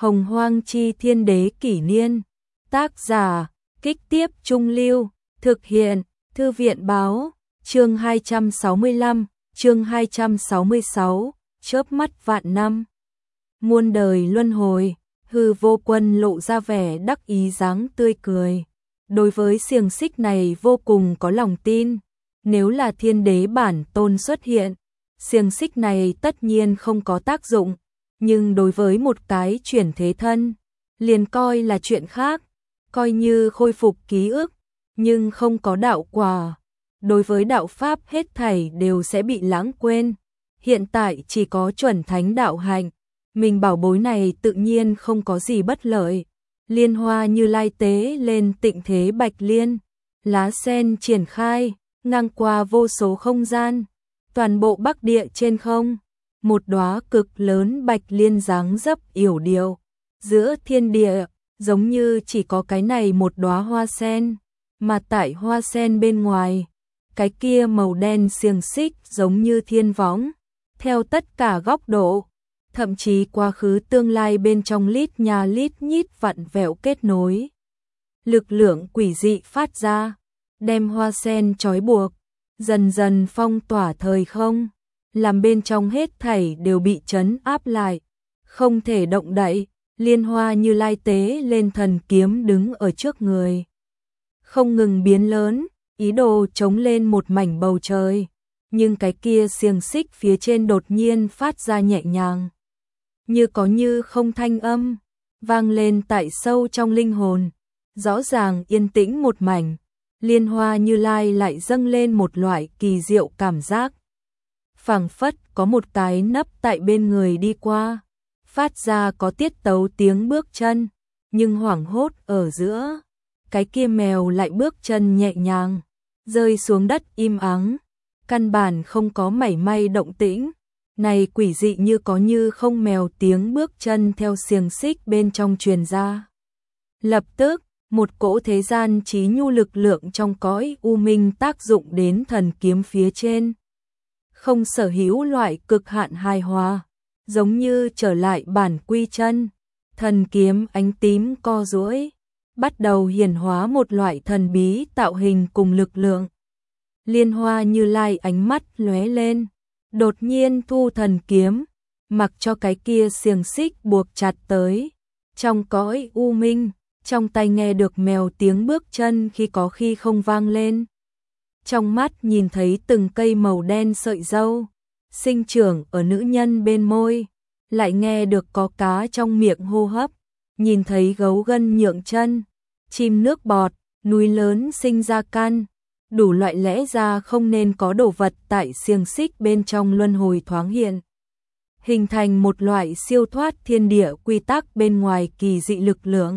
Hồng Hoang Chi Thiên Đế Kỷ Niên. Tác giả, Kích Tiếp Trung Lưu. Thực hiện, Thư viện Báo. Chương 265, chương 266, chớp mắt vạn năm. Muôn đời luân hồi, Hư Vô Quân lộ ra vẻ đắc ý dáng tươi cười. Đối với xiềng xích này vô cùng có lòng tin. Nếu là thiên đế bản tôn xuất hiện, xiềng xích này tất nhiên không có tác dụng. Nhưng đối với một cái chuyển thế thân, liền coi là chuyện khác. Coi như khôi phục ký ức, nhưng không có đạo quả. Đối với đạo pháp hết thảy đều sẽ bị lãng quên. Hiện tại chỉ có chuẩn thánh đạo hạnh. Mình bảo bối này tự nhiên không có gì bất lợi. Liên hoa Như Lai tế lên tịnh thế bạch liên. Lá sen triển khai, ngang qua vô số không gian. Toàn bộ Bắc Địa trên không. Một đóa cực lớn bạch liên dáng dấp yểu điệu. Giữa thiên địa, giống như chỉ có cái này một đóa hoa sen. Mà tại hoa sen bên ngoài, cái kia màu đen xiềng xích giống như thiên võng. Theo tất cả góc độ, thậm chí quá khứ tương lai bên trong lít nhà lít nhít vặn vẹo kết nối. Lực lượng quỷ dị phát ra, đem hoa sen trói buộc, dần dần phong tỏa thời không, làm bên trong hết thảy đều bị trấn áp lại, không thể động đậy. Liên hoa Như Lai tế lên thần kiếm đứng ở trước người, không ngừng biến lớn, ý đồ chống lên một mảnh bầu trời. Nhưng cái kia xiềng xích phía trên đột nhiên phát ra nhẹ nhàng, như có như không thanh âm, vang lên tại sâu trong linh hồn. Rõ ràng yên tĩnh một mảnh, Liên hoa Như Lai lại dâng lên một loại kỳ diệu cảm giác. Phảng phất có một cái nấp tại bên người đi qua, phát ra có tiết tấu tiếng bước chân, nhưng hoảng hốt ở giữa, cái kia mèo lại bước chân nhẹ nhàng, rơi xuống đất im ắng, căn bản không có mảy may động tĩnh. Này quỷ dị như có như không mèo tiếng bước chân theo xiềng xích bên trong truyền ra. Lập tức, một cỗ thế gian trí nhu lực lượng trong cõi u minh tác dụng đến thần kiếm phía trên. Không sở hữu loại cực hạn hài hòa, giống như trở lại bản quy chân. Thần kiếm ánh tím co duỗi, bắt đầu hiển hóa một loại thần bí tạo hình cùng lực lượng. Liên hoa Như Lai ánh mắt lóe lên, đột nhiên thu thần kiếm, mặc cho cái kia xiềng xích buộc chặt tới. Trong cõi u minh, trong tai nghe được mèo tiếng bước chân khi có khi không vang lên. Trong mắt nhìn thấy từng cây màu đen sợi râu sinh trưởng ở nữ nhân bên môi, lại nghe được có cá trong miệng hô hấp, nhìn thấy gấu gân nhượng chân, chim nước bọt, núi lớn sinh ra căn, đủ loại lẽ ra không nên có đồ vật tại xiềng xích bên trong luân hồi thoáng hiện, hình thành một loại siêu thoát thiên địa quy tắc bên ngoài kỳ dị lực lượng,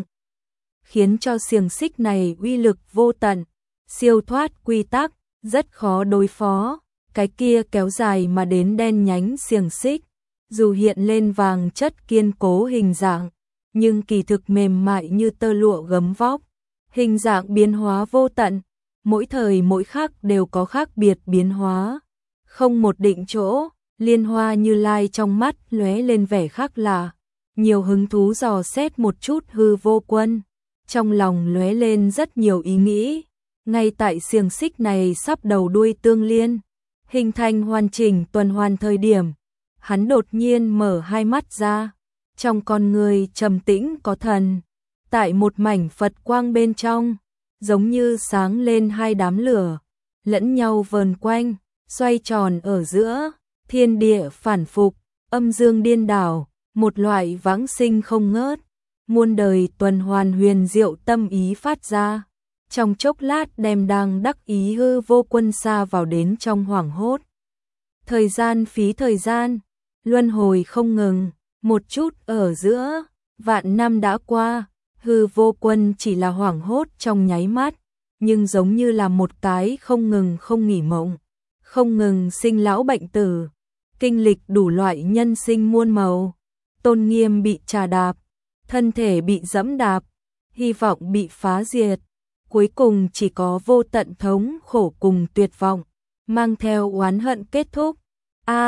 khiến cho xiềng xích này uy lực vô tận. Siêu thoát quy tắc rất khó đối phó. Cái kia kéo dài mà đến đen nhánh xiềng xích, dù hiện lên vàng chất kiên cố hình dạng, nhưng kỳ thực mềm mại như tơ lụa gấm vóc. Hình dạng biến hóa vô tận, mỗi thời mỗi khắc đều có khác biệt biến hóa, không một định chỗ. Liên hoa Như Lai trong mắt lóe lên vẻ khác lạ, nhiều hứng thú dò xét một chút Hư Vô Quân, trong lòng lóe lên rất nhiều ý nghĩ. Ngay tại xiềng xích này sắp đầu đuôi tương liên, hình thành hoàn chỉnh tuần hoàn thời điểm, hắn đột nhiên mở hai mắt ra, trong con người trầm tĩnh có thần, tại một mảnh Phật quang bên trong, giống như sáng lên hai đám lửa, lẫn nhau vờn quanh, xoay tròn ở giữa, thiên địa phản phục, âm dương điên đảo, một loại vãng sinh không ngớt, muôn đời tuần hoàn huyền diệu tâm ý phát ra. Trong chốc lát đem đang đắc ý Hư Vô Quân xa vào đến trong hoảng hốt. Thời gian phí thời gian, luân hồi không ngừng, một chút ở giữa, vạn năm đã qua. Hư Vô Quân chỉ là hoảng hốt trong nháy mắt, nhưng giống như là một cái không ngừng không nghỉ mộng, không ngừng sinh lão bệnh tử, kinh lịch đủ loại nhân sinh muôn màu, tôn nghiêm bị trà đạp, thân thể bị dẫm đạp, hy vọng bị phá diệt. Cuối cùng chỉ có vô tận thống khổ cùng tuyệt vọng, mang theo oán hận kết thúc.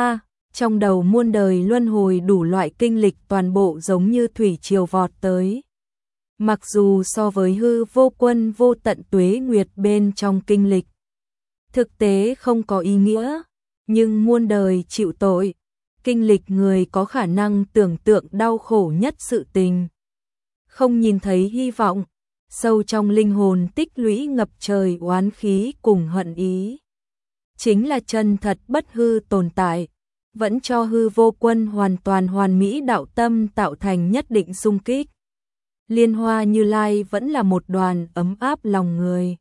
Trong đầu muôn đời luân hồi đủ loại kinh lịch toàn bộ giống như thủy triều vọt tới. Mặc dù so với hư vô quân vô tận tuế nguyệt bên trong kinh lịch, thực tế không có ý nghĩa, nhưng muôn đời chịu tội, kinh lịch người có khả năng tưởng tượng đau khổ nhất sự tình. Không nhìn thấy hy vọng, sâu trong linh hồn tích lũy ngập trời oán khí cùng hận ý. Chính là chân thật bất hư tồn tại, vẫn cho hư vô quân hoàn toàn hoàn mỹ đạo tâm tạo thành nhất định xung kích. Liên Hoa Như Lai vẫn là một đoàn ấm áp lòng người.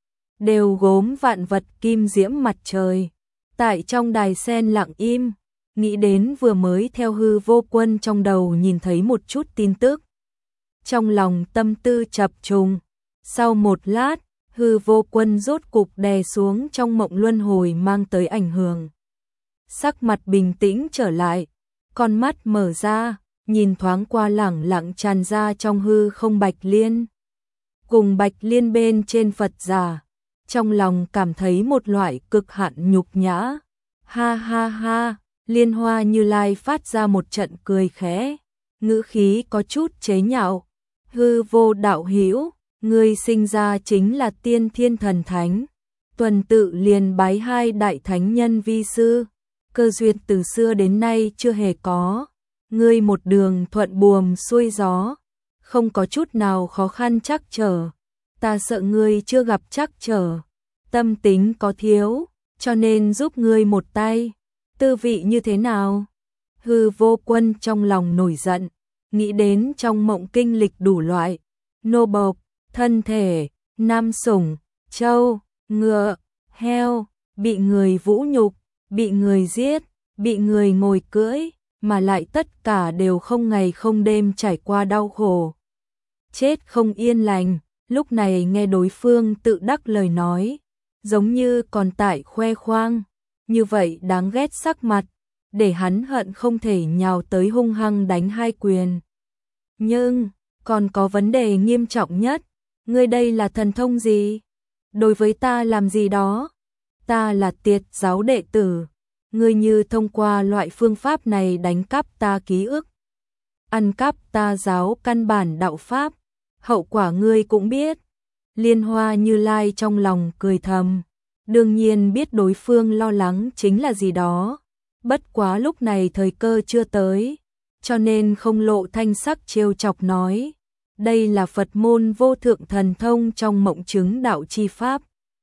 Đều gốm vạn vật kim diễm mặt trời. Tại trong đài sen lặng im, nghĩ đến vừa mới theo hư vô quân trong đầu nhìn thấy một chút tin tức. Trong lòng tâm tư chập trùng, sau một lát, hư vô quân rốt cục đè xuống trong mộng luân hồi mang tới ảnh hưởng. Sắc mặt bình tĩnh trở lại, con mắt mở ra, nhìn thoáng qua lẳng lặng tràn ra trong hư không bạch liên. Cùng bạch liên bên trên Phật giả, trong lòng cảm thấy một loại cực hạn nhục nhã. Ha ha ha, Liên Hoa Như Lai phát ra một trận cười khẽ, ngữ khí có chút chế nhạo. Hư vô đạo hữu, ngươi sinh ra chính là tiên thiên thần thánh, tuần tự liền bái hai đại thánh nhân vi sư, cơ duyên từ xưa đến nay chưa hề có, ngươi một đường thuận buồm xuôi gió, không có chút nào khó khăn trắc trở, ta sợ ngươi chưa gặp trắc trở, tâm tính có thiếu, cho nên giúp ngươi một tay, tư vị như thế nào? Hư vô quân trong lòng nổi giận, nghĩ đến trong mộng kinh lịch đủ loại, nô bộc, thân thể, nam sủng, trâu, ngựa, heo, bị người vũ nhục, bị người giết, bị người ngồi cưỡi, mà lại tất cả đều không ngày không đêm trải qua đau khổ. Chết không yên lành, lúc này nghe đối phương tự đắc lời nói, giống như còn tại khoe khoang, như vậy đáng ghét sắc mặt, để hắn hận không thể nhào tới hung hăng đánh hai quyền. Nhưng, còn có vấn đề nghiêm trọng nhất, ngươi đây là thần thông gì? Đối với ta làm gì đó? Ta là Tiệt giáo đệ tử, ngươi như thông qua loại phương pháp này đánh cắp ta ký ức, ăn cắp ta giáo căn bản đạo pháp, hậu quả ngươi cũng biết. Liên Hoa Như Lai trong lòng cười thầm, đương nhiên biết đối phương lo lắng chính là gì đó, bất quá lúc này thời cơ chưa tới, cho nên không lộ thanh sắc trêu chọc nói, đây là Phật môn vô thượng thần thông trong mộng chứng đạo chi pháp.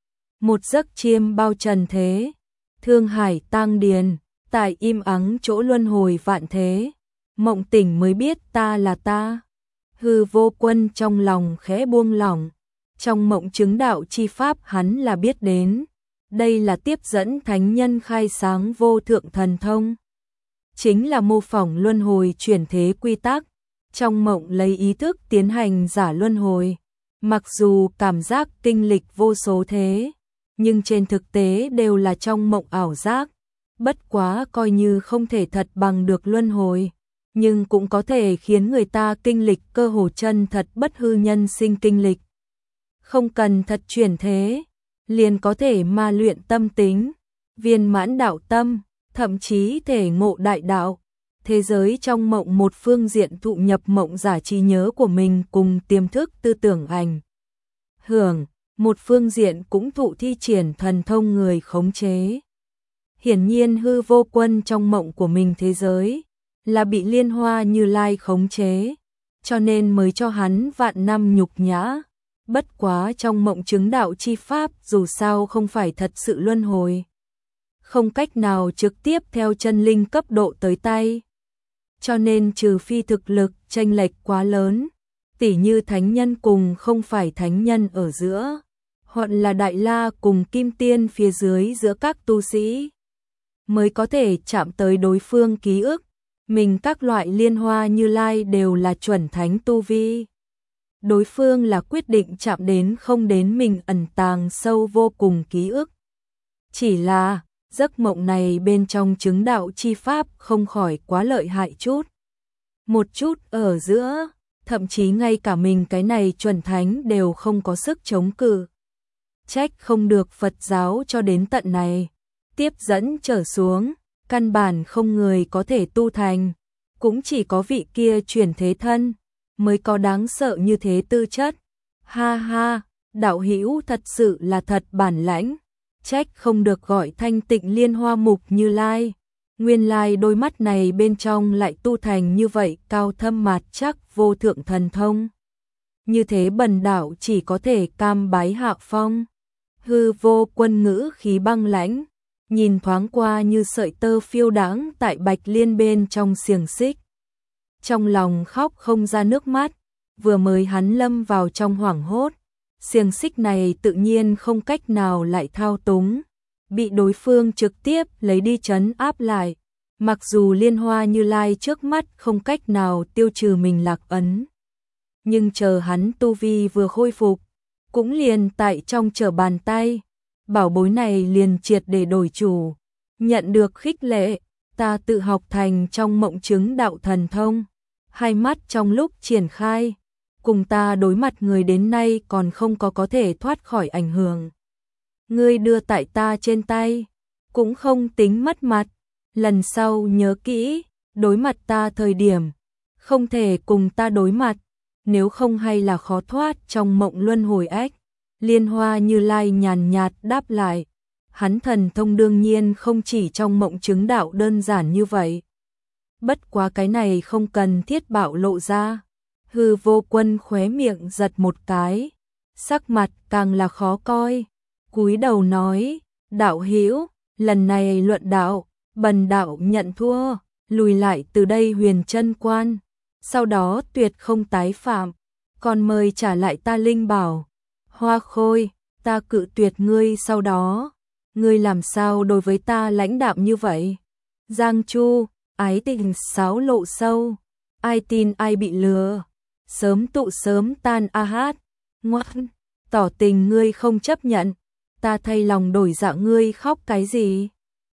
Một giấc chiêm bao trần thế, thương hải tang điền, tại im ắng chỗ luân hồi vạn thế, mộng tỉnh mới biết ta là ta. Hư vô quân trong lòng khẽ buông lỏng, trong mộng chứng đạo chi pháp hắn là biết đến, đây là tiếp dẫn thánh nhân khai sáng vô thượng thần thông. Chính là mô phỏng luân hồi chuyển thế quy tắc, trong mộng lấy ý thức tiến hành giả luân hồi, mặc dù cảm giác kinh lịch vô số thế, nhưng trên thực tế đều là trong mộng ảo giác, bất quá coi như không thể thật bằng được luân hồi, nhưng cũng có thể khiến người ta kinh lịch cơ hồ chân thật bất hư nhân sinh kinh lịch. Không cần thật chuyển thế, liền có thể ma luyện tâm tính, viên mãn đạo tâm, thậm chí thể ngộ đại đạo. Thế giới trong mộng một phương diện thụ nhập mộng giả trí nhớ của mình cùng tiềm thức tư tưởng ảnh hưởng, một phương diện cũng thụ thi triển thần thông người khống chế. Hiển nhiên hư vô quân trong mộng của mình thế giới là bị Liên Hoa Như Lai khống chế, cho nên mới cho hắn vạn năm nhục nhã. Bất quá trong mộng chứng đạo chi pháp dù sao không phải thật sự luân hồi, không cách nào trực tiếp theo chân linh cấp độ tới tay. Cho nên trừ phi thực lực chênh lệch quá lớn, tỉ như thánh nhân cùng không phải thánh nhân ở giữa, hoặc là đại la cùng kim tiên phía dưới giữa các tu sĩ, mới có thể chạm tới đối phương ký ức. Mình các loại Liên Hoa Như Lai đều là chuẩn thánh tu vi. Đối phương là quyết định chạm đến không đến mình ẩn tàng sâu vô cùng ký ức. Chỉ là, giấc mộng này bên trong chứng đạo chi pháp không khỏi quá lợi hại chút. Một chút ở giữa, thậm chí ngay cả mình cái này chuẩn thánh đều không có sức chống cự. Trách không được Phật giáo cho đến tận này, tiếp dẫn trở xuống, căn bản không người có thể tu thành, cũng chỉ có vị kia chuyển thế thân mới có đáng sợ như thế tư chất. Ha ha, đạo hữu thật sự là thật bản lãnh, trách không được gọi thanh tịnh liên hoa mục Như Lai. Nguyên lai đôi mắt này bên trong lại tu thành như vậy cao thâm mạt chắc vô thượng thần thông. Như thế bần đạo chỉ có thể cam bái hạ phong. Hư Vô Quân ngữ khí băng lãnh, nhìn thoáng qua như sợi tơ phiêu đãng tại bạch liên bên trong xiềng xích. Trong lòng khóc không ra nước mắt, vừa mới hắn lâm vào trong hoảng hốt, xiềng xích này tự nhiên không cách nào lại thao túng, bị đối phương trực tiếp lấy đi trấn áp lại. Mặc dù Liên Hoa Như Lai trước mắt không cách nào tiêu trừ mình lạc ấn, nhưng chờ hắn tu vi vừa khôi phục, cũng liền tại trong trở bàn tay, bảo bối này liền triệt để đổi chủ. Nhận được khích lệ, ta tự học thành trong mộng chứng đạo thần thông, hai mắt trong lúc triển khai, cùng ta đối mặt người đến nay còn không có thể thoát khỏi ảnh hưởng. Ngươi đưa tại ta trên tay, cũng không tính mất mặt, lần sau nhớ kỹ, đối mặt ta thời điểm, không thể cùng ta đối mặt, nếu không hay là khó thoát trong mộng luân hồi ách. Liên Hoa Như Lai nhàn nhạt đáp lại, hắn thần thông đương nhiên không chỉ trong mộng chứng đạo đơn giản như vậy. Bất quá cái này không cần thiết bạo lộ ra. Hư Vô Quân khóe miệng giật một cái, sắc mặt càng là khó coi, cúi đầu nói, đạo hữu, lần này luận đạo, bần đạo nhận thua, lùi lại từ đây Huyền Chân Quan, sau đó tuyệt không tái phạm, còn mời trả lại ta linh bảo. Hoa Khôi, ta cự tuyệt ngươi, sau đó ngươi làm sao đối với ta lãnh đạm như vậy? Giang Chu, ái tình sáo lộ sâu, ai tin ai bị lừa, sớm tụ sớm tan a hát. Ngoan, tỏ tình ngươi không chấp nhận, ta thay lòng đổi dạ, ngươi khóc cái gì?